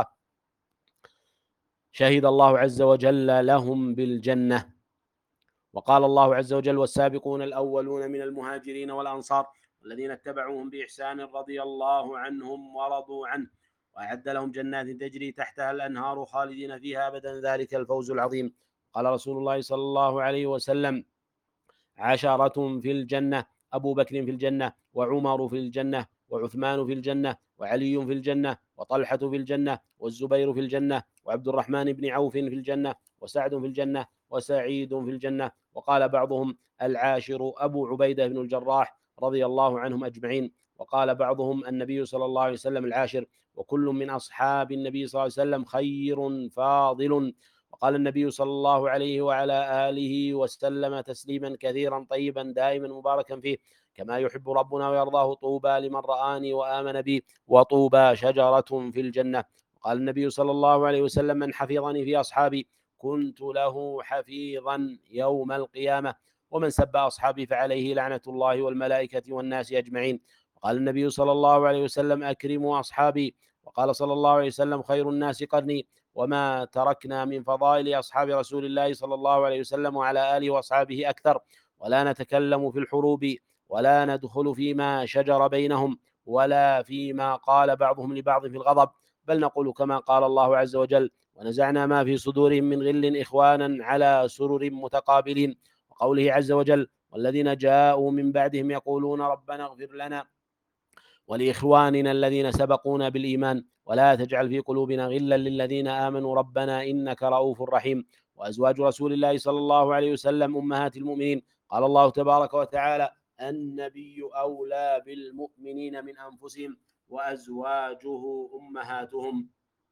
[SPEAKER 1] شهد الله عز وجل لهم بالجنة. وقال الله عز وجل: والسابقون الأولون من المهاجرين والأنصار والذين اتبعوهم بإحسان رضي الله عنهم ورضوا عنه وأعد لهم جنات تجري تحتها الأنهار خالدين فيها أبدا ذلك الفوز العظيم. قال رسول الله صلى الله عليه وسلم: عشرة في الجنة: أبو بكر في الجنة، وعمر في الجنة، وعثمان في الجنة، وعلي في الجنة، وطلحة في الجنة، والزبير في الجنة، وعبد الرحمن بن عوف في الجنة، وسعد في الجنة، وسعيد في الجنة. وقال بعضهم: العاشر أبو عبيدة بن الجراح رضي الله عنهم أجمعين. وقال بعضهم: النبي صلى الله عليه وسلم العاشر. وكل من أصحاب النبي صلى الله عليه وسلم خير فاضل. وقال النبي صلى الله عليه وعلى آله وسلم تسليما كثيرا طيبا دائما مباركا فيه كما يحب ربنا ويرضاه: طوبى لمن رآني وآمن بي، وطوبى شجرة في الجنة. وقال النبي صلى الله عليه وسلم: من حفظني في أصحابي كنت له حفيظا يوم القيامة، ومن سب أصحابي فعليه لعنة الله والملائكة والناس أجمعين. وقال النبي صلى الله عليه وسلم: أكرموا أصحابي. وقال صلى الله عليه وسلم: خير الناس قرني. وما تركنا من فضائل أصحاب رسول الله صلى الله عليه وسلم وعلى آله وأصحابه أكثر، ولا نتكلم في الحروب، ولا ندخل فيما شجر بينهم، ولا فيما قال بعضهم لبعض في الغضب، بل نقول كما قال الله عز وجل: ونزعنا ما في صدورهم من غل إخوانا على سرر متقابلين. وقوله عز وجل: والذين جاءوا من بعدهم يقولون ربنا اغفر لنا ولإخواننا الذين سبقونا بالإيمان ولا تجعل في قلوبنا غلا للذين آمنوا ربنا إنك رؤوف رحيم. وأزواج رسول الله صلى الله عليه وسلم أمهات المؤمنين. قال الله تبارك وتعالى: النبي أولى بالمؤمنين من أنفسهم وأزواجه أمهاتهم.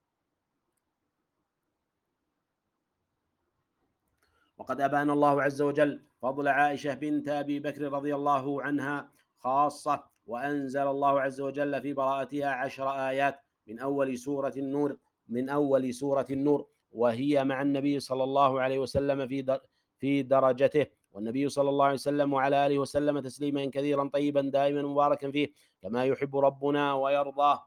[SPEAKER 1] وقد أبان الله عز وجل فضل عائشة بنت أبي بكر رضي الله عنها خاصة، وأنزل الله عز وجل في براءتها عشر آيات من أول سورة النور من أول سورة النور وهي مع النبي صلى الله عليه وسلم في في درجته، والنبي صلى الله عليه وسلم وعلى آله وسلم تسليما كثيرا طيبا دائما مباركا فيه كما يحب ربنا ويرضاه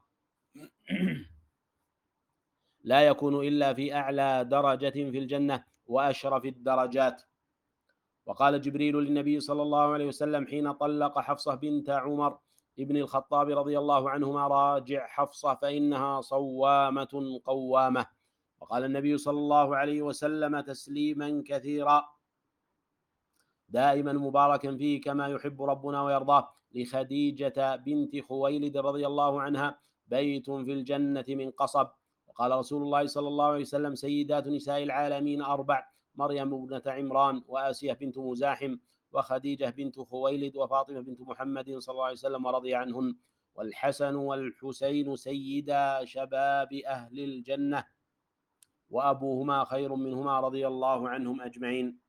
[SPEAKER 1] لا يكون إلا في أعلى درجة في الجنة وأشرف الدرجات. وقال جبريل للنبي صلى الله عليه وسلم حين طلق حفصة بنت عمر ابن الخطاب رضي الله عنهما: راجع حفصة فإنها صوامة قوامة. وقال النبي صلى الله عليه وسلم تسليما كثيرا دائما مباركا فيه كما يحب ربنا ويرضاه لخديجة بنت خويلد رضي الله عنها: بيت في الجنة من قصب. وقال رسول الله صلى الله عليه وسلم: سيدات نساء العالمين أربع: مريم ابنة عمران، وآسية بنت مزاحم، وخديجة بنت خويلد، وفاطمة بنت محمد صلى الله عليه وسلم ورضي عنهن. والحسن والحسين سيدا شباب أهل الجنة، وأبوهما خير منهما رضي الله عنهم أجمعين.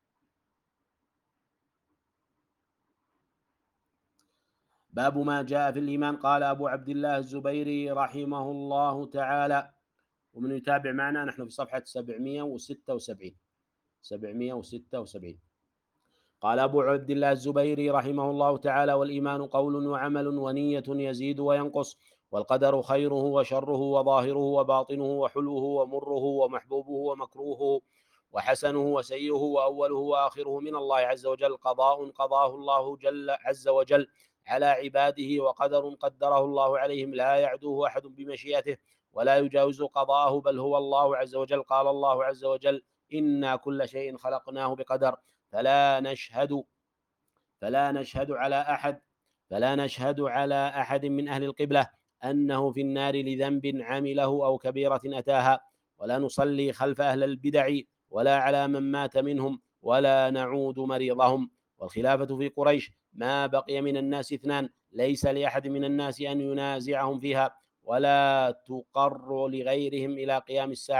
[SPEAKER 1] باب ما جاء في الإيمان. قال أبو عبد الله الزبيري رحمه الله تعالى، ومن يتابع معنا نحن في صفحة سبعمائة وستة وسبعين سبعمائة وستة وسبعين. قال أبو عبد الله الزبيري رحمه الله تعالى: والإيمان قول وعمل ونية يزيد وينقص، والقدر خيره وشره وظاهره وباطنه وحلوه ومره ومحبوبه ومكروهه وحسنه وسيئه وأوله وآخره من الله عز وجل، قضاء قضاه الله جل عز وجل على عباده، وقدر قدره الله عليهم لا يعدوه أحد بمشيئته ولا يجاوز قضاءه، بل هو الله عز وجل. قال الله عز وجل: إنا كل شيء خلقناه بقدر. فلا نشهد فلا نشهد على أحد فلا نشهد على أحد من أهل القبلة أنه في النار لذنب عمله أو كبيرة أتاها، ولا نصلي خلف أهل البدع ولا على من مات منهم، ولا نعود مريضهم. والخلافة في قريش ما بقي من الناس اثنان: ليس لأحد من الناس أن ينازعهم فيها، ولا تقر لغيرهم إلى قيام الساعة،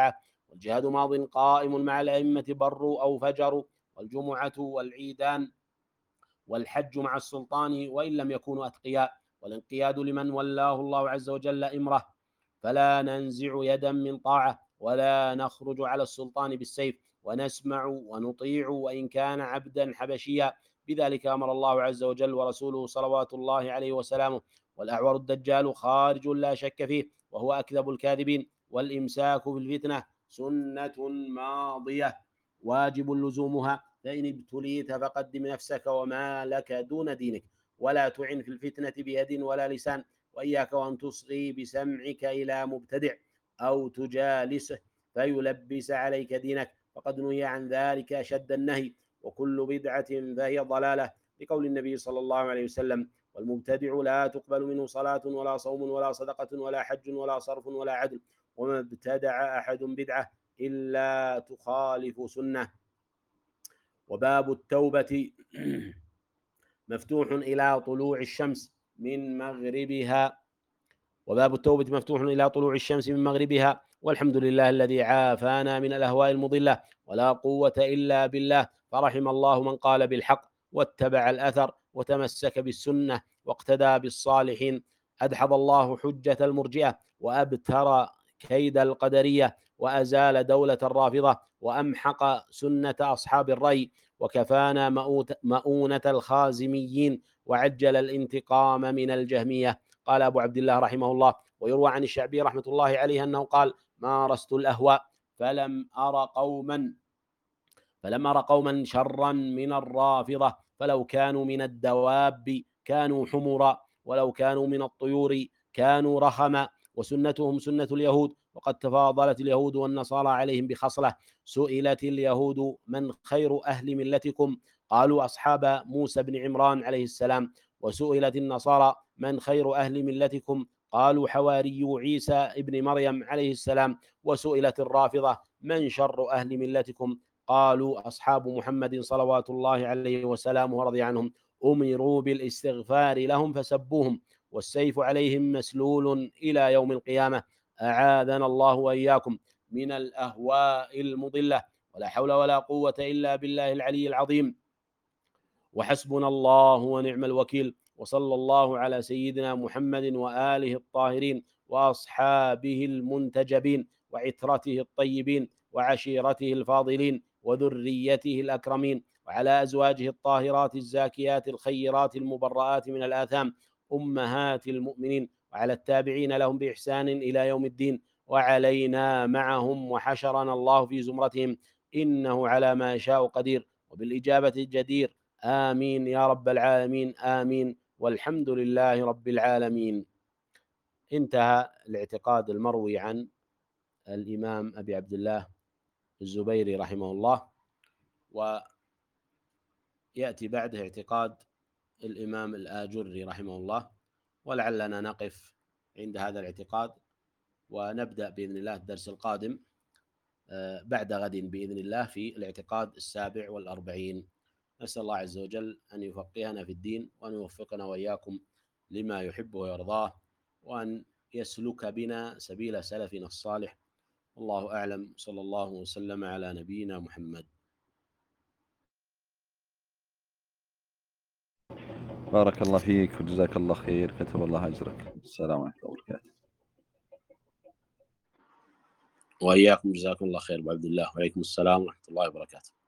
[SPEAKER 1] والجهاد ماض قائم مع الأئمة بروا أو فجروا، والجمعة والعيدان والحج مع السلطان وإن لم يكونوا أتقياء، والانقياد لمن ولاه الله عز وجل إمره، فلا ننزع يدا من طاعة ولا نخرج على السلطان بالسيف، ونسمع ونطيع وإن كان عبدا حبشيا. بذلك أمر الله عز وجل ورسوله صلوات الله عليه وسلامه. والأعور الدجال خارج لا شك فيه، وهو أكذب الكاذبين. والإمساك في الفتنة سنة ماضية واجب لزومها، فإن ابتليت فقدم نفسك وما لك دون دينك، ولا تعن في الفتنة بيد ولا لسان، وإياك وأن تصغي بسمعك إلى مبتدع أو تجالسه فيلبس عليك دينك، فقد نهي عن ذلك أشد النهي. وكل بدعة فهي ضلالة، لقول النبي صلى الله عليه وسلم: والمبتدع لا تقبل منه صلاة ولا صوم ولا صدقة ولا حج ولا صرف ولا عدل، وما ابتدع أحد بدعة إلا تخالف سنة. وباب التوبة مفتوح إلى طلوع الشمس من مغربها وباب التوبة مفتوح إلى طلوع الشمس من مغربها. والحمد لله الذي عافانا من الأهواء المضلة، ولا قوة إلا بالله. فرحم الله من قال بالحق واتبع الأثر وتمسك بالسنة واقتدى بالصالحين. أدحض الله حجة المرجئة وأبتر كيد القدرية وأزال دولة الرافضة وأمحق سنة أصحاب الرأي وكفانا مؤونة الخازميين وعجل الانتقام من الجهمية. قال أبو عبد الله رحمه الله: ويروى عن الشعبي رحمة الله عليه أنه قال: مارست الأهواء فلم أر قوما فلم أر قوما شرا من الرافضة، فلو كانوا من الدواب كانوا حمرا، ولو كانوا من الطيور كانوا رخما، وسنتهم سنة اليهود، وقد تفاضلت اليهود والنصارى عليهم بخصلة. سئلت اليهود: من خير أهل ملتكم؟ قالوا: أصحاب موسى بن عمران عليه السلام. وسئلت النصارى: من خير أهل ملتكم؟ قالوا: حواري عيسى ابن مريم عليه السلام. وسئلت الرافضة: من شر أهل ملتكم؟ قالوا: أصحاب محمد صلوات الله عليه وسلامه ورضي عنهم، أمروا بالاستغفار لهم فسبوهم، والسيف عليهم مسلول إلى يوم القيامة. أعاذنا الله وإياكم من الأهواء المضلة، ولا حول ولا قوة إلا بالله العلي العظيم. وحسبنا الله ونعم الوكيل، وصلى الله على سيدنا محمد وآله الطاهرين وأصحابه المنتجبين وعترته الطيبين وعشيرته الفاضلين وذريته الأكرمين، وعلى أزواجه الطاهرات الزاكيات الخيرات المبرآت من الآثام أمهات المؤمنين، وعلى التابعين لهم بإحسان إلى يوم الدين، وعلينا معهم، وحشرنا الله في زمرتهم، إنه على ما يشاء قدير وبالإجابة جدير. آمين يا رب العالمين، آمين، والحمد لله رب العالمين. انتهى الاعتقاد المروي عن الإمام أبي عبد الله الزبيري رحمه الله، ويأتي بعده اعتقاد الإمام الآجري رحمه الله، ولعلنا نقف عند هذا الاعتقاد ونبدأ بإذن الله الدرس القادم بعد غد بإذن الله في الاعتقاد السابع والأربعين. نسأل الله عز وجل أن يفقهنا في الدين، وأن يوفقنا وإياكم لما يحب ويرضاه، وأن يسلك بنا سبيل سلفنا الصالح. الله أعلم، صلى الله وسلم على نبينا محمد.
[SPEAKER 2] بارك الله فيك وجزاك الله خير، كتب الله أجرك. السلام عليكم ورحمة الله وبركاته.
[SPEAKER 1] وإياكم، جزاكم الله خير أبو عبد الله. وعليكم السلام ورحمة الله وبركاته.